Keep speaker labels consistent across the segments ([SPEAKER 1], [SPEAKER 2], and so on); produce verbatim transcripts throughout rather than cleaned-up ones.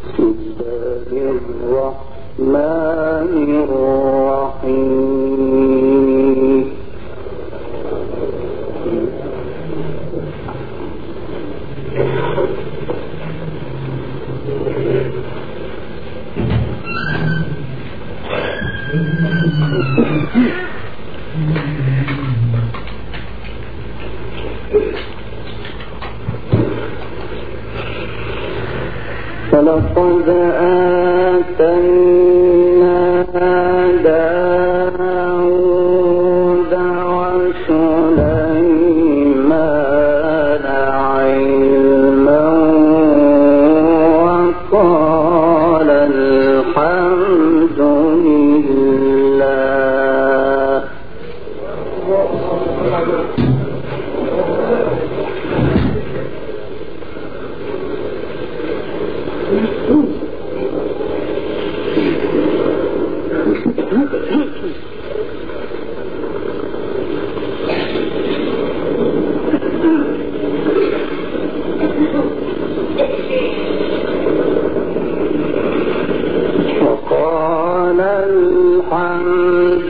[SPEAKER 1] فلقد آتينا داود وسليمان علما وقال الحمد لله. وقال الحمد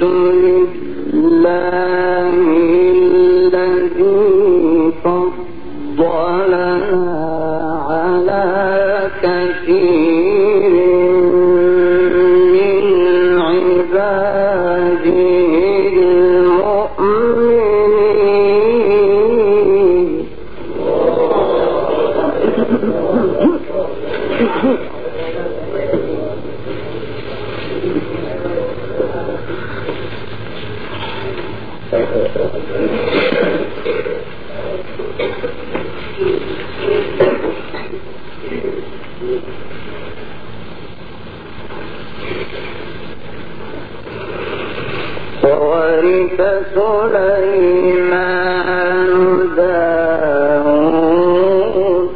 [SPEAKER 1] لله الذي فضلنا على كثير من عباده المؤمنين. وورث سليمان داود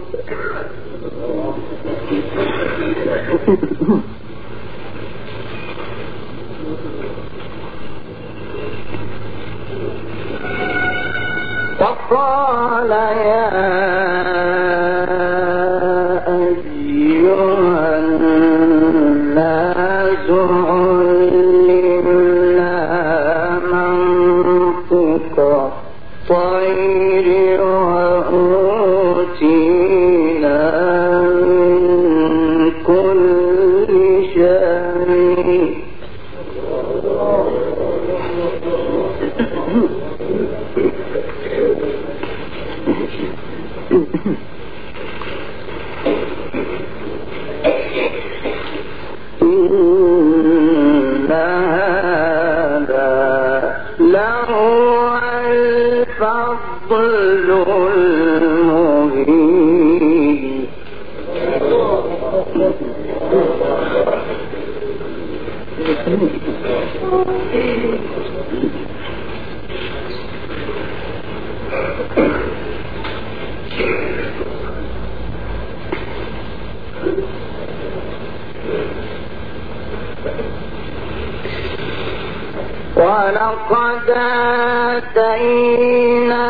[SPEAKER 1] فقال يا أيها الناس علمنا منطق الطير وأوتينا من كل شيء. إن هذا لهو الفضل المبين. ولقد آتينا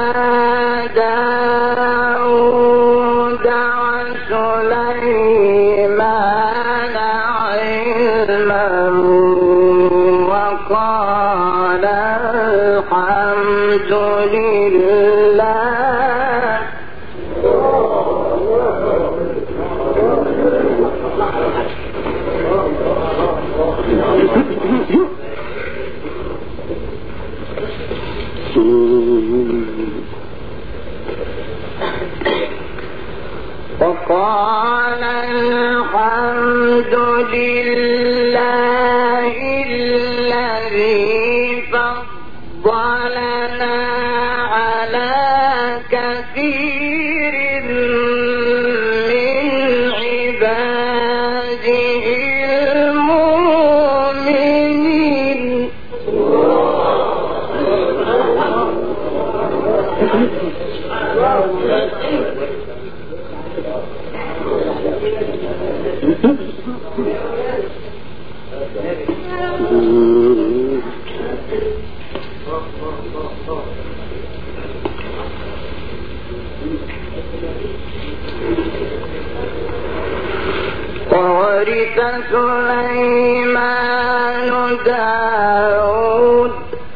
[SPEAKER 1] داود وسليمان علما وقال الحمد لله. وقال الحمد لله الذي فضلنا على كثير من عباده المؤمنين. وورث سليمان داود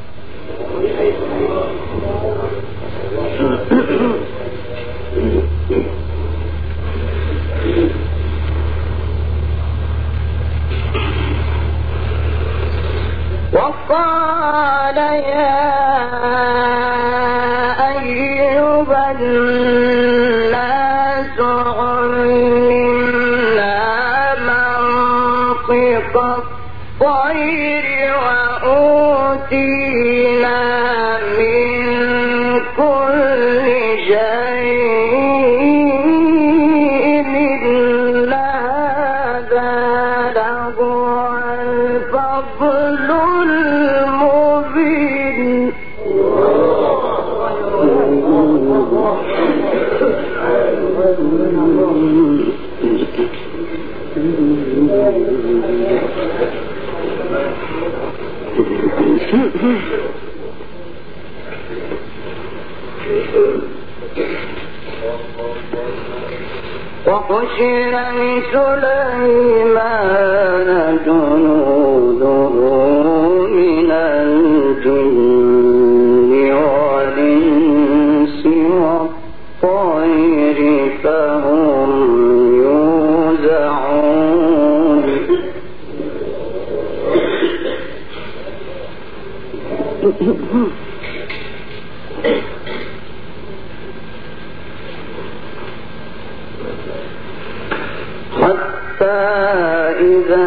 [SPEAKER 1] وقال يا أيها الناس علمنا منطق الطير وأوتينا من كل شيء إن هذا لهو الفضل المبين وحشر لسليمان جنوده من الجن والإنس والطير فهم يوزعون حتى إذا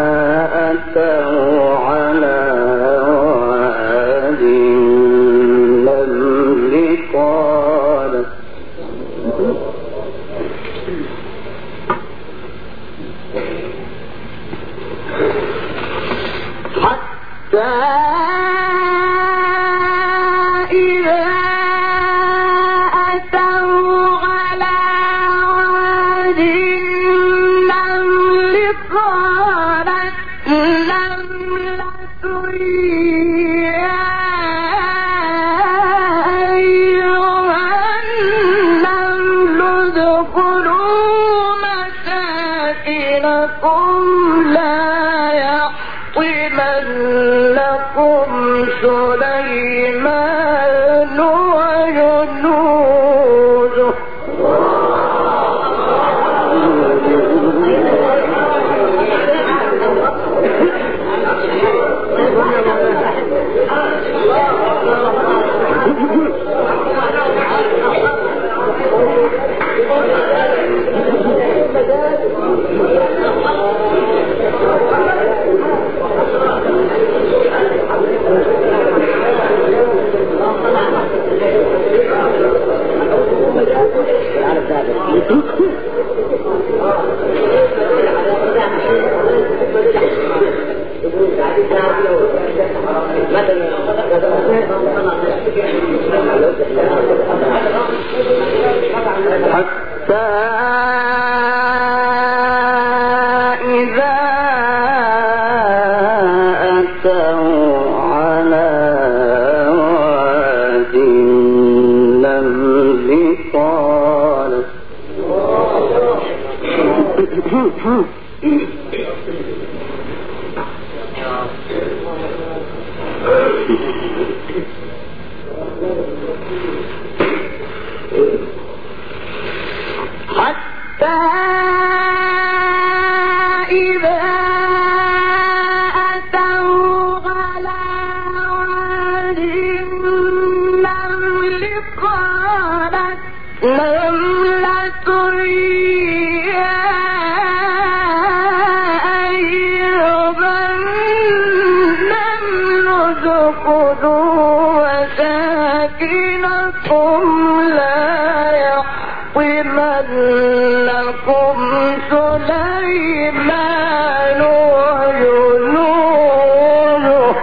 [SPEAKER 1] أتوا على واد النمل قالت حتى سليمان وجنوده حتى إذا أتوا على واد النمل قالت حتى إذا أتوا على واد النمل قالت نملة يا أيها النمل ادخلوا مساكنكم لا يحطمنكم سليمان وجنوده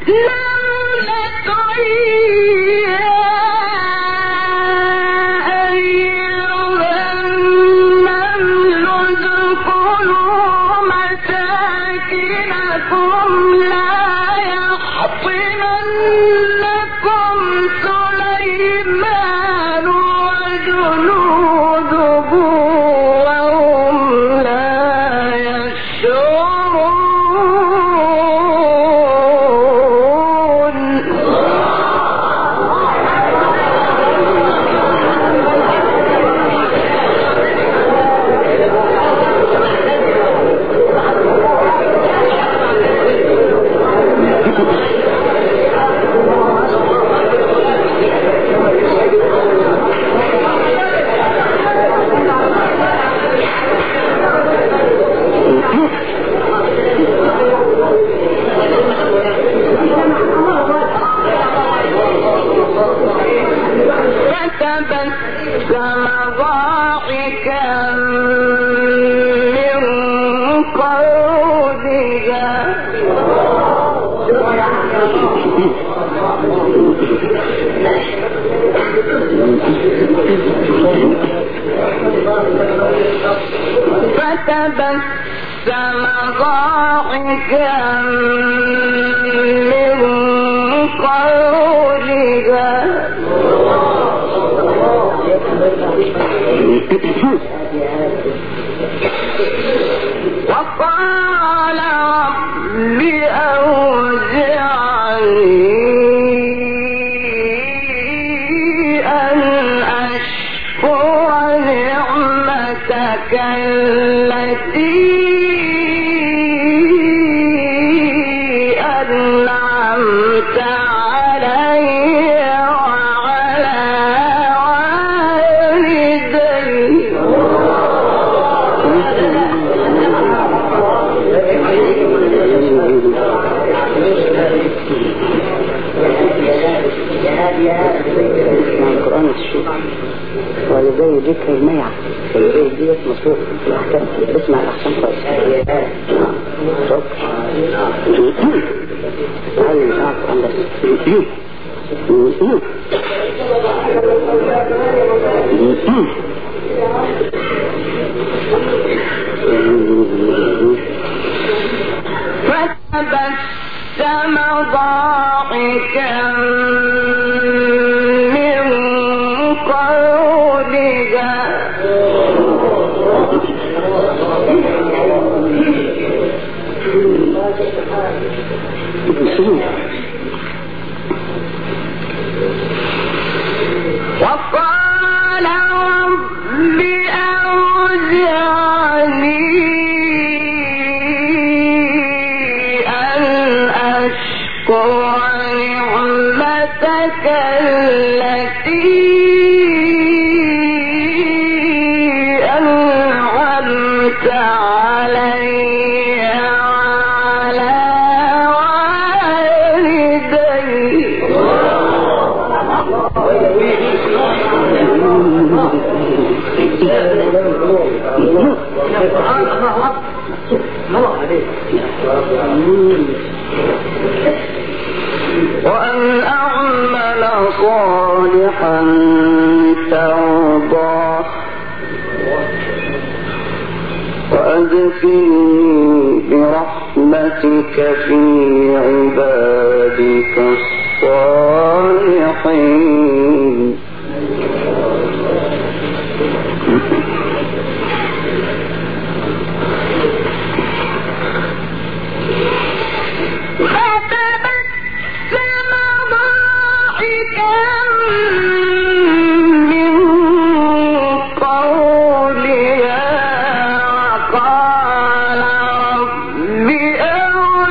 [SPEAKER 1] فتبسم ضاحكا من قولها وقال رب أوزعني أن أشكر نعمتك التي أنعمت علي وعلى والدي
[SPEAKER 2] القرآن الشيخ والدي ذكر الميعة والدي ديت مصروف في الأحكام. اسمع الأحكام كويس. تعلم معاك القرآن بس.
[SPEAKER 1] فتبسم ضاحكا من قولها وقال رب أوزعني أن أشكر نعمتك التي أنعمت علي وعلى وأن أعمل صالحا ترضاه وأدخلني برحمتك في عبادك الصالحين.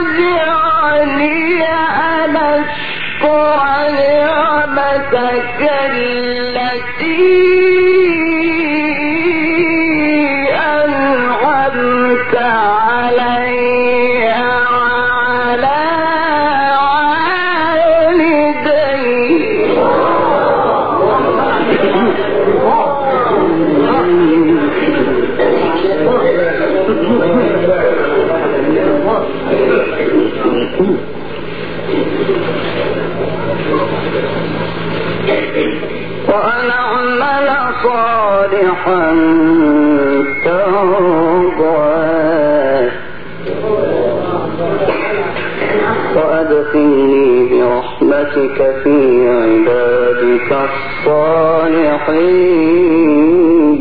[SPEAKER 1] نعمتك صالحا ترضاه وأدخلني برحمتك في عبادك الصالحين.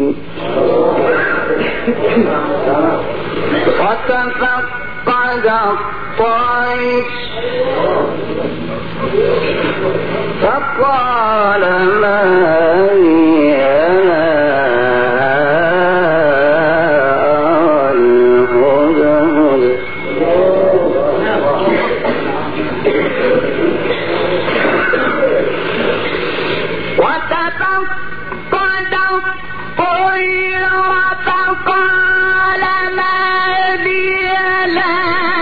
[SPEAKER 1] وتفقد الطير فقال ما لي أرى الهدهد وتفقد الطير فقال ما لي لا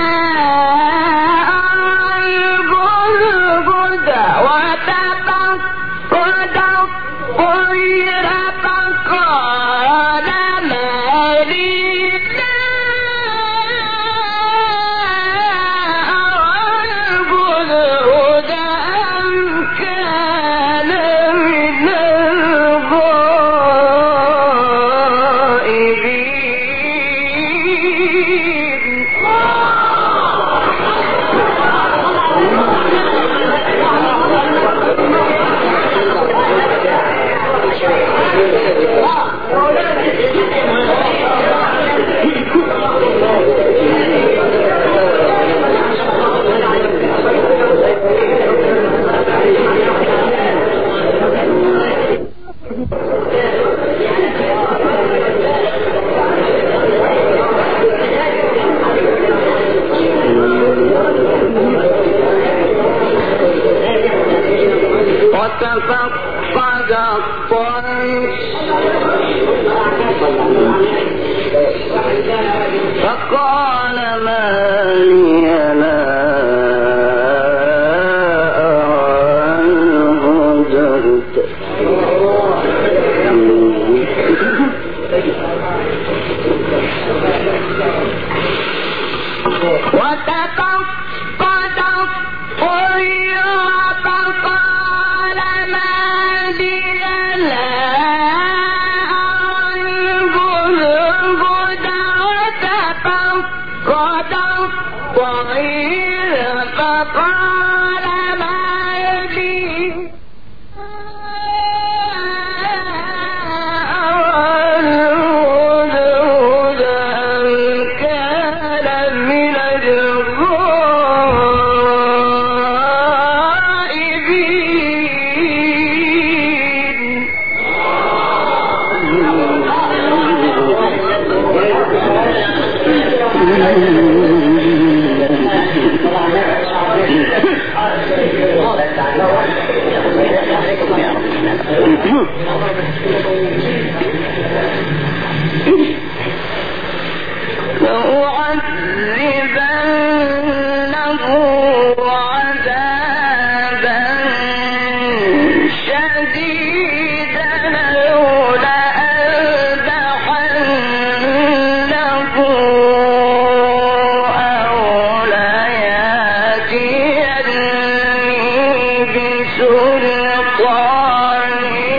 [SPEAKER 1] وتفقد الطير فقال ما لي لا أرى الهدهد وتفقد الطير فقال ما لي لا الهدهد وتفقد الطير فقال ما لي الهدهد أم كان من لأعذبنه عذابا شديدا أو لأذبحنه أو ليأتيني بسلطان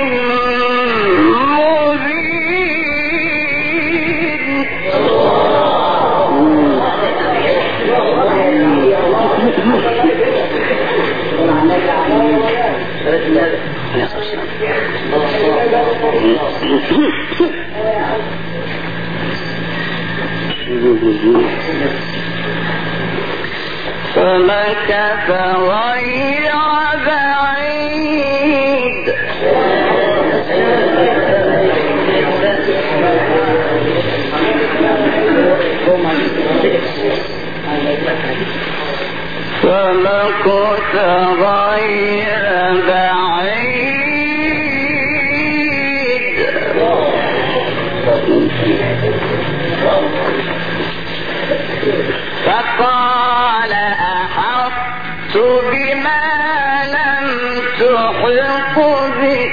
[SPEAKER 1] فمكث غير بعيد فمكث غير بعيد فقال أحطت بما لم تحط به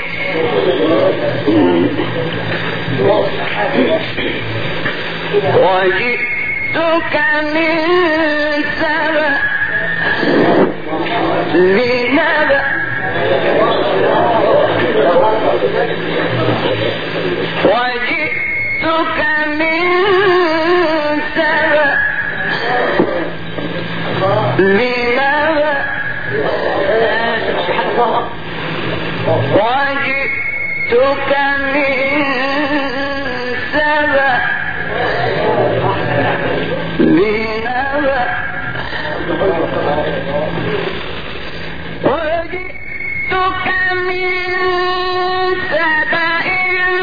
[SPEAKER 1] وجئتك من سبأ بنبأ وجئتك بنبأ وجئتك من سبأ بنبأ وجئتك من سبأ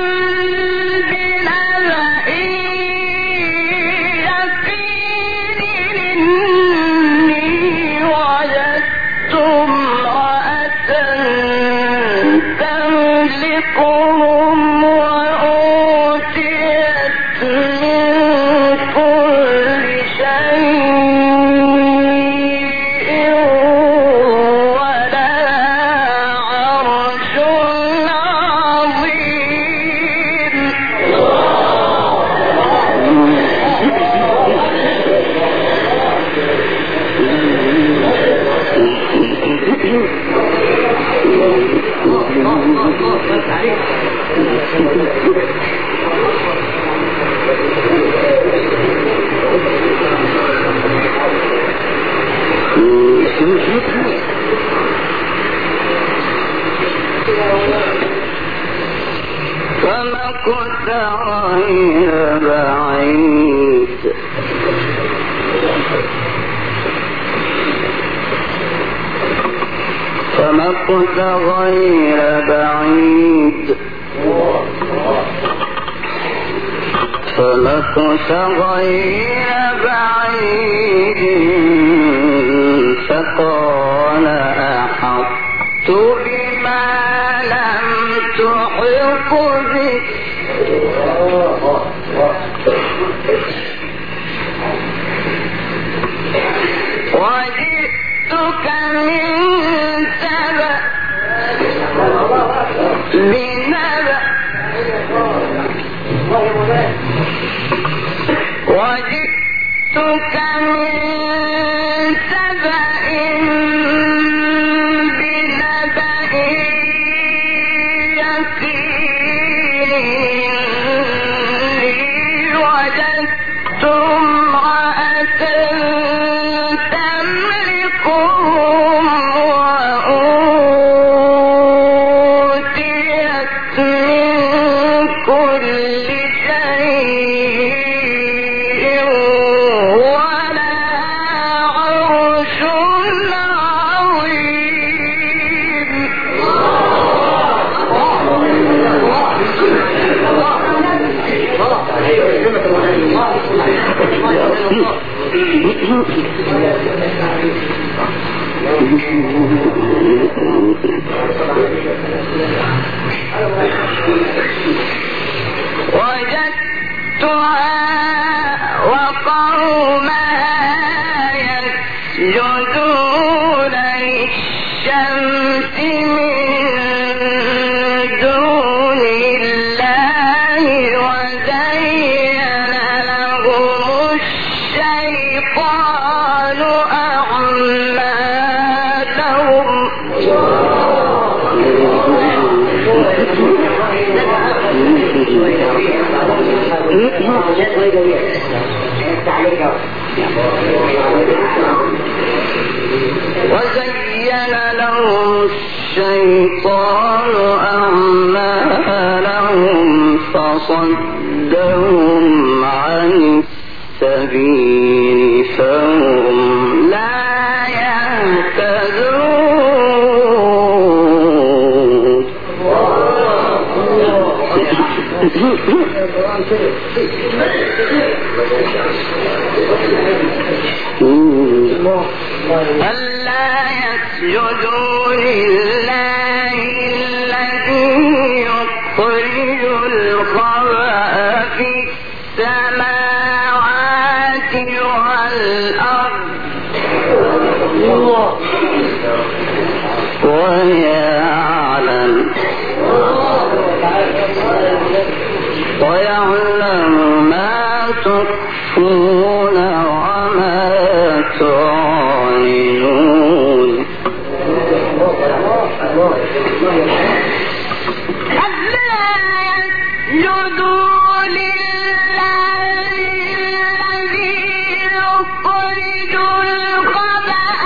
[SPEAKER 1] بنبأ يقين إني وجدت امرأة تملكهم وأوتيت من كل شيء ولها عرش عظيم فمكث غير بعيد فمكث غير بعيد فمكث غير بعيد فقال أحطت بما لم تحط به وجئتك من سبأ بنبأ وجئتك من سبأ بنبأ يقين إني وجدت امرأة تملكهم وأوتيت من كل شيء ولها عرش عظيم وجدتها وقومها يسجدون للشمس من دون الله وزين لهم الشيطان أعمالهم وزين لهم الشيطان أعمالهم فصدهم عن السبيل فهم لا يهتدون ألا يسجدوا لله الذي يخرج الخبأ في السماوات والأرض ويعلم ويعلم ما تخفون وما تعلنون ألا يسجدوا لله الذي يخرج الخبأ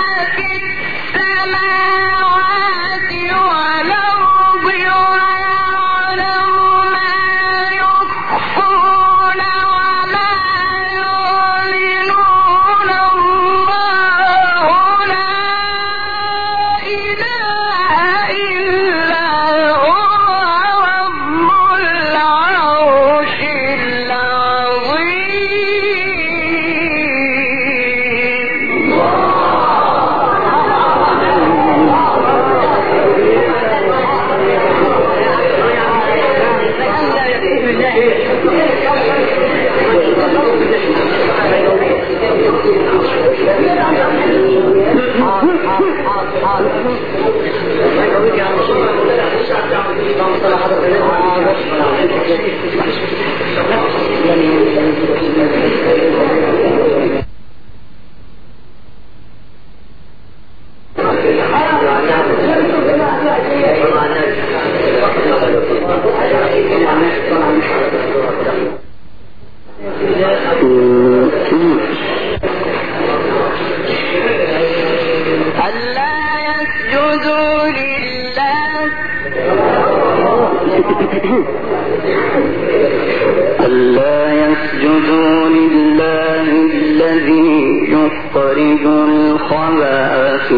[SPEAKER 1] ألا يسجدوا لله الذي يخرج الخبأ في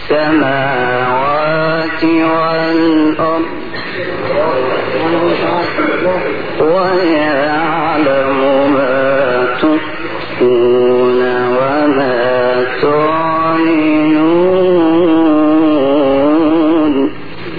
[SPEAKER 1] السماوات والأرض ويعلم ما تخفون وما تعلنون.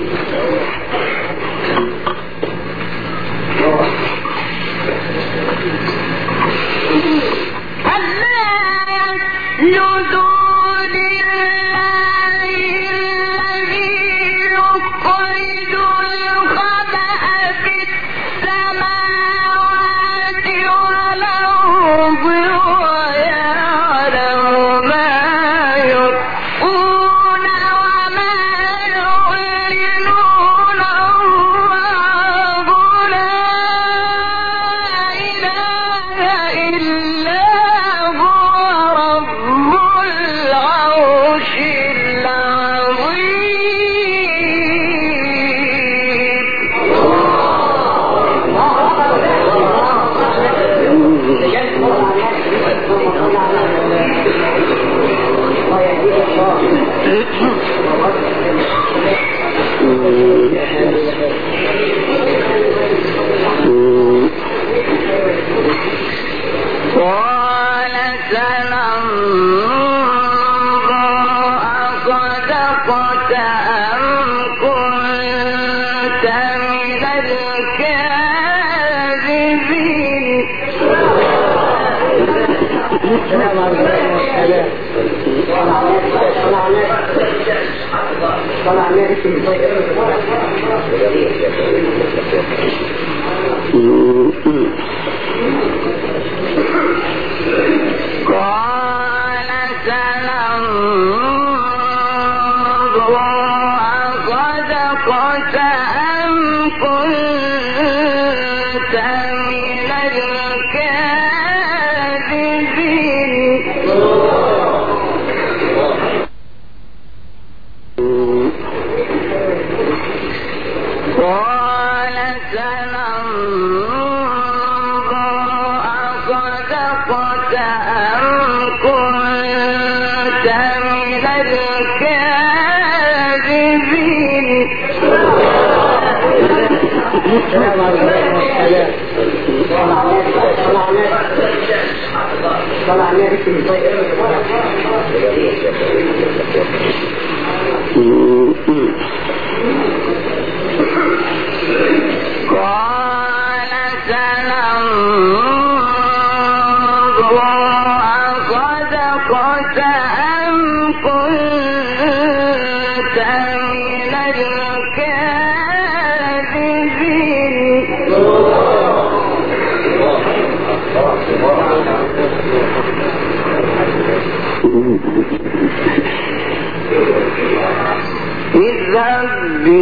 [SPEAKER 1] اذهب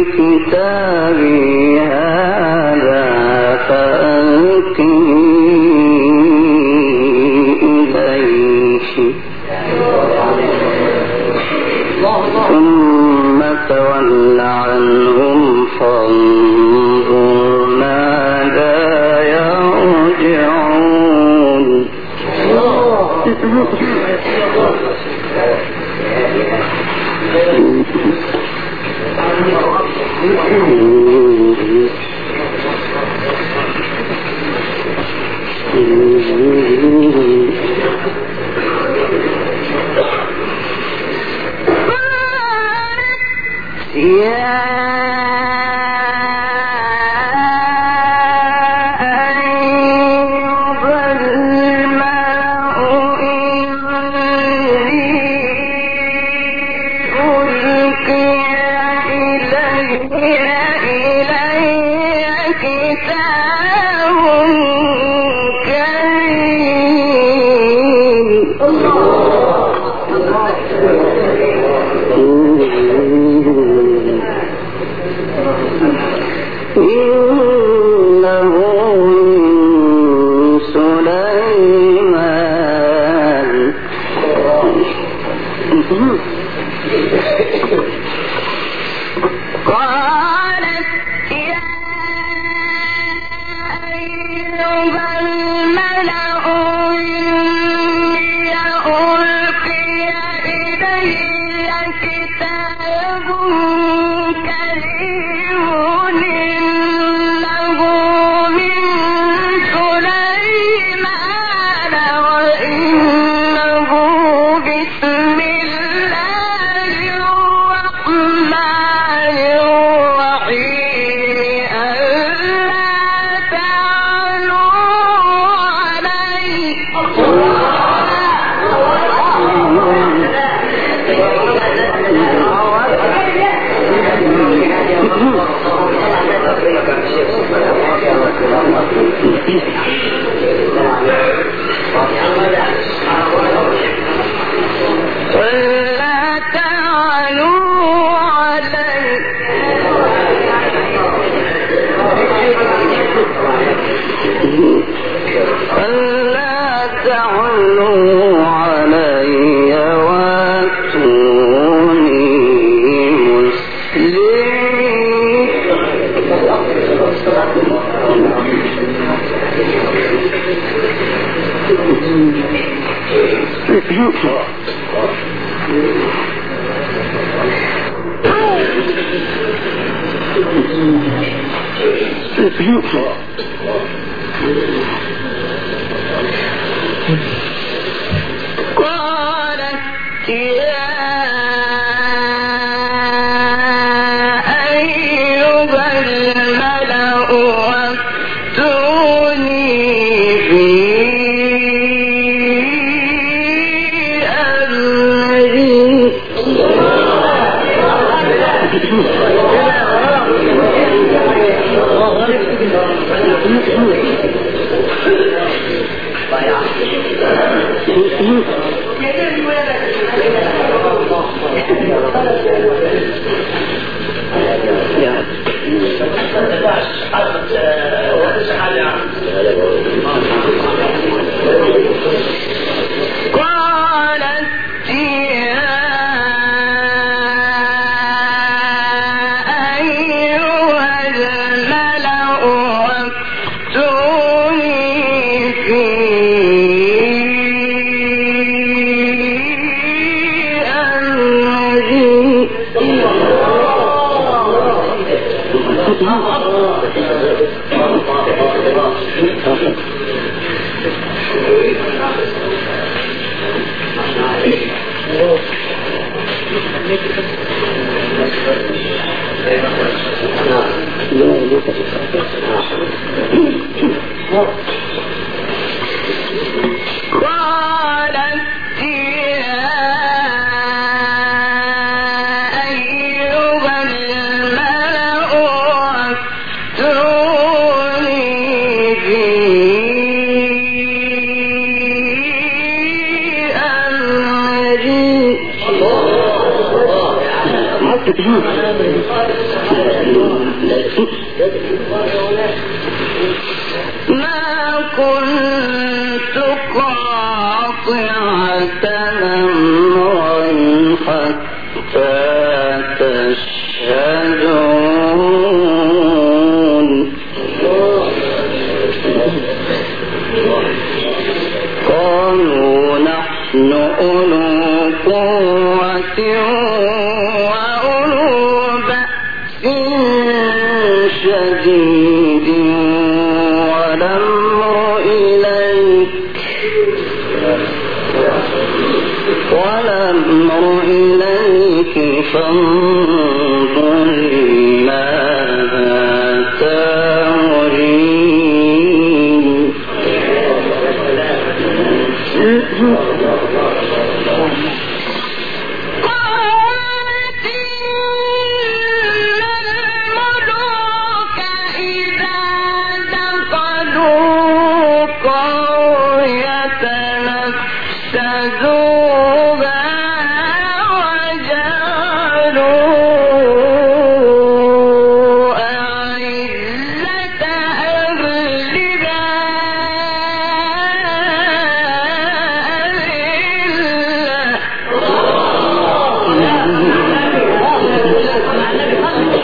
[SPEAKER 1] بكتابي هذا فألقه إليه ثم تول عنهم فانظر ماذا يرجعون.
[SPEAKER 3] إذا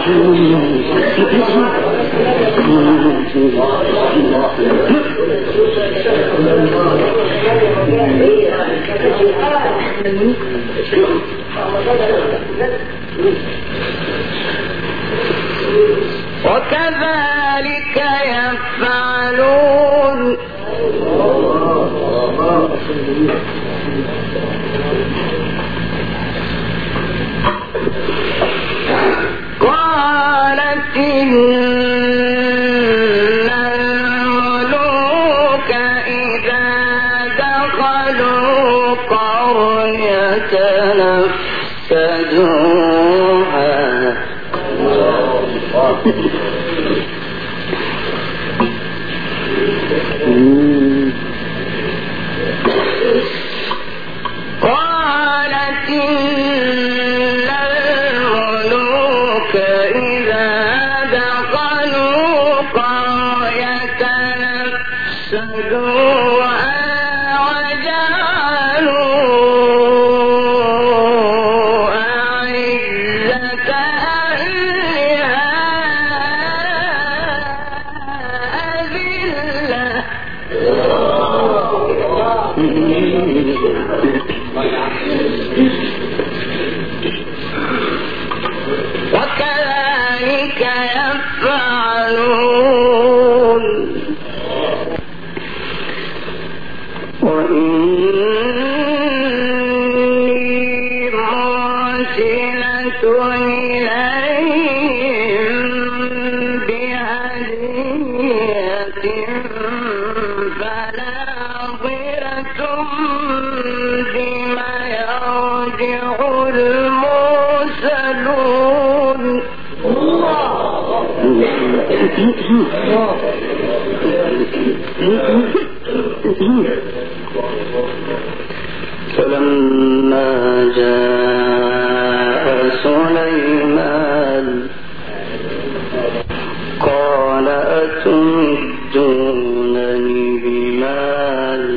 [SPEAKER 1] وكذلك يفعلون قالت إن الملوك إذا دخلوا قرية نفسدوها قالت إن الملوك إذا دخلوا قرية نفسدوها وجعلوا أعزة أهلها أذلة وكذلك يفعلون وإني مرسلة إليهم بهدية فناظرة بما يرجع المرسلون فلما جاء سليمان قال أتمدونني بمال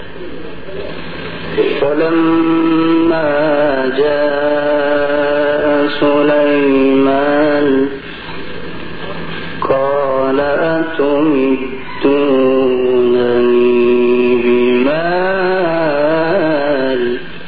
[SPEAKER 1] فلما جاء سليمان قال أتمدونني بمال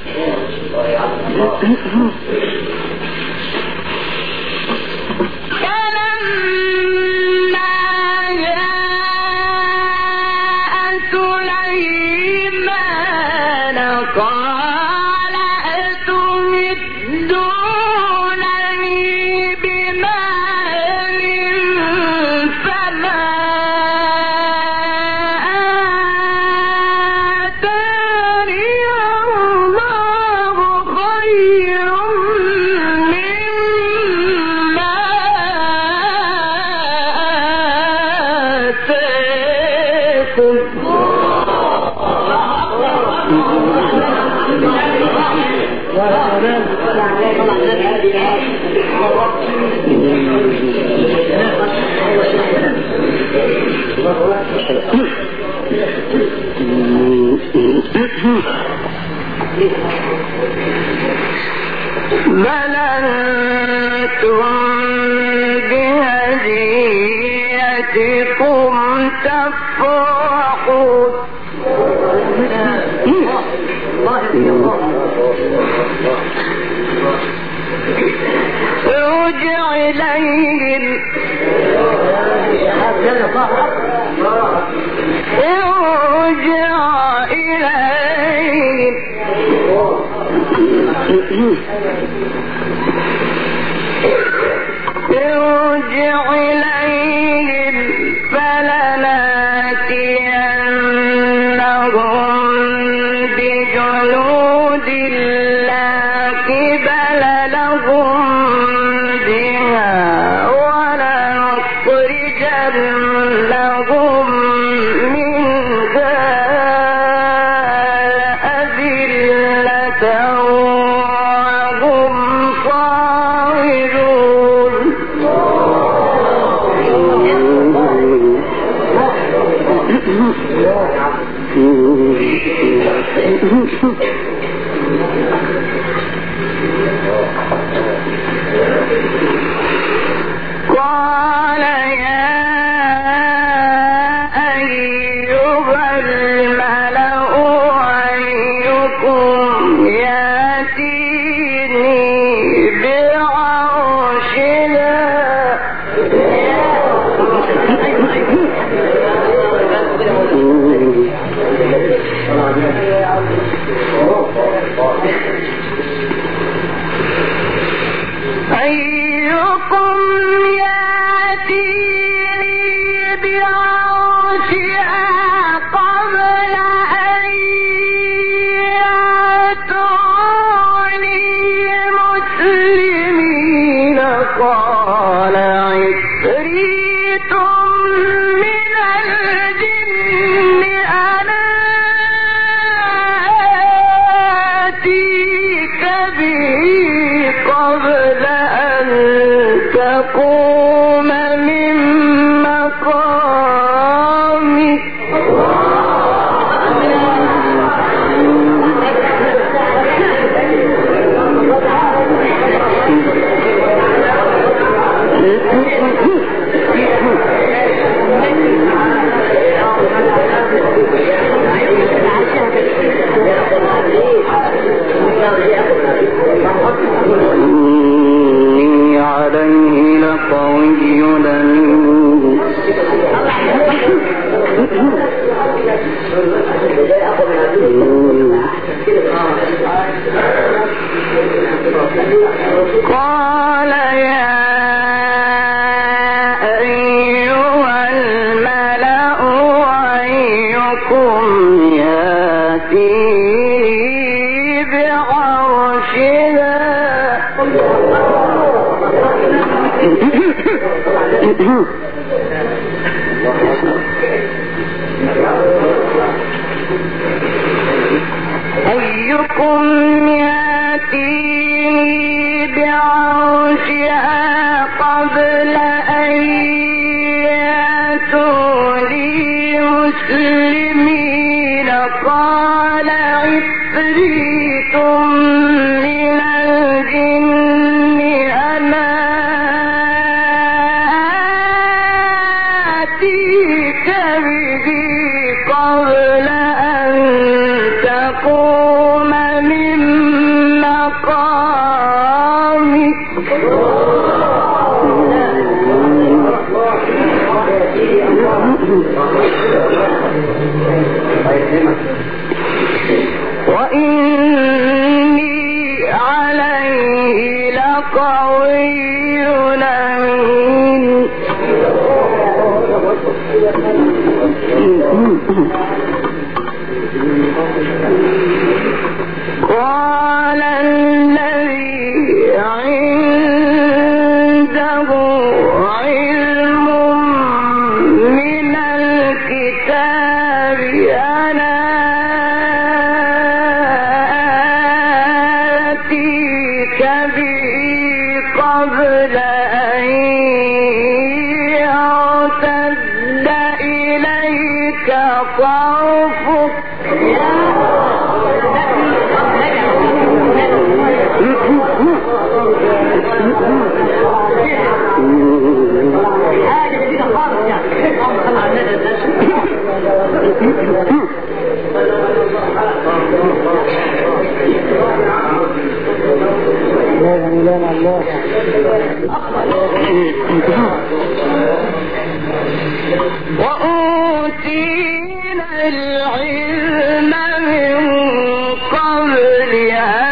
[SPEAKER 1] بل أنتم بهديتكم تفرحون ارجع إليهم ارجع إليهم ارجع إليهم فلنأتينهم بجنود لا قبل لهم بها ولنخرجنهم منها أذلة وهم صاغرون قال يا أيها الملأ أيكم يأتيني بعرشها أيكم يأتيني بعرشها قبل أن يأتوني مسلمين قال عفريت من الجن أنا آتيك به قبل أن تقوم من مقامك وإني عليه لقوي أمين. قال الذي عنده علم من الكتاب أنا آتيك به قبل أن يرتد إليك طرفك وأوتينا العلم من قبلها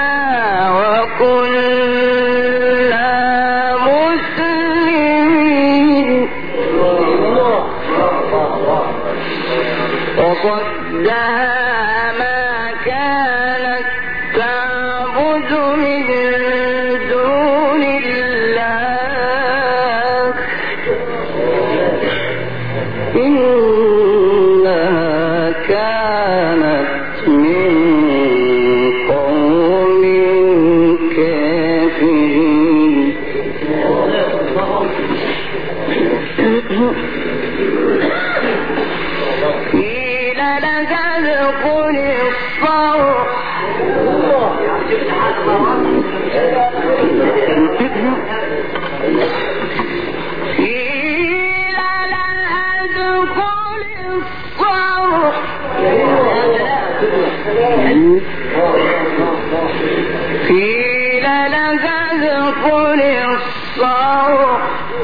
[SPEAKER 1] وكنا مسلمين وصدها ما كانت تعبد من دون الله إنها كانت من قوم كافرين. قيل لها ادخل الصرح قيل لها ادخل الصرح قيل لها ادخل الصرح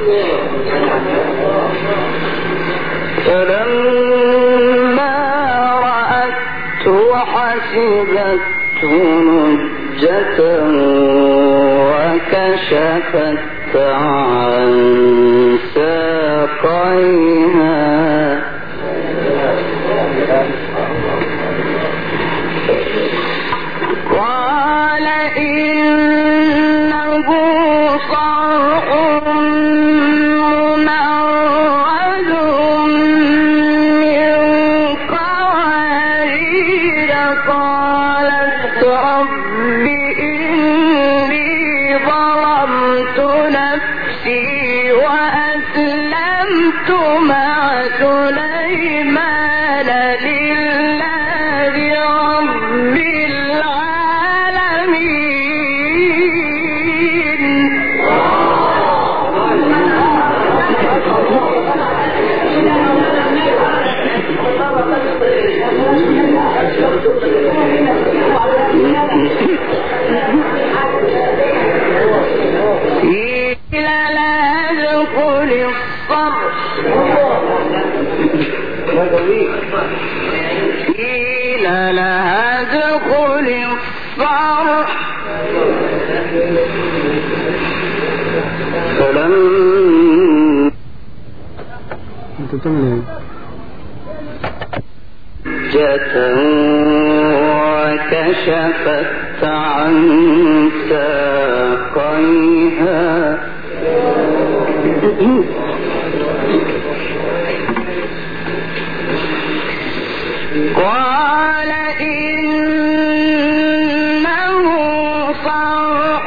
[SPEAKER 1] فلما رأته حسبته لجة وكشفت عن ساقيها قال إنه صرح ممرد من قوارير قالت رب إني ظلمت نفسي وأسلمت مع سليمان لله رب العالمين قيل لا ادخل الصرح قيل لها ادخل الصرح فلما
[SPEAKER 3] انت بتعمل ايه؟
[SPEAKER 1] جت وكشفت عن ساقيها قال إنه صرح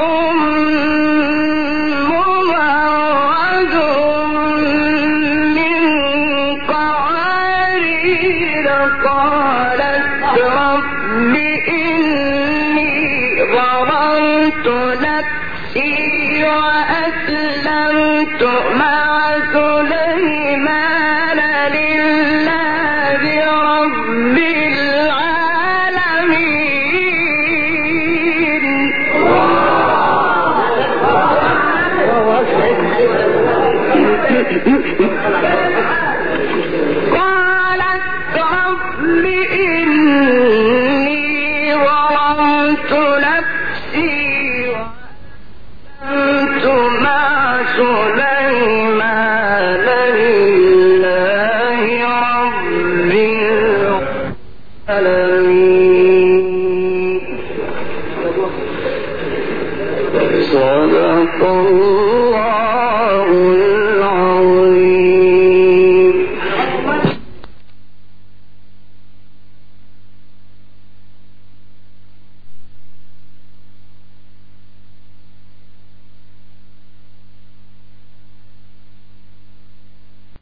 [SPEAKER 1] ممرد من قوارير قالت رب إني ظلمت نفسي وأسلمت مع سليمان لله رب العالمين قالت رب إني ظلمت نفسي وأسلمت مع سليمان لله رب العالمين صدق الله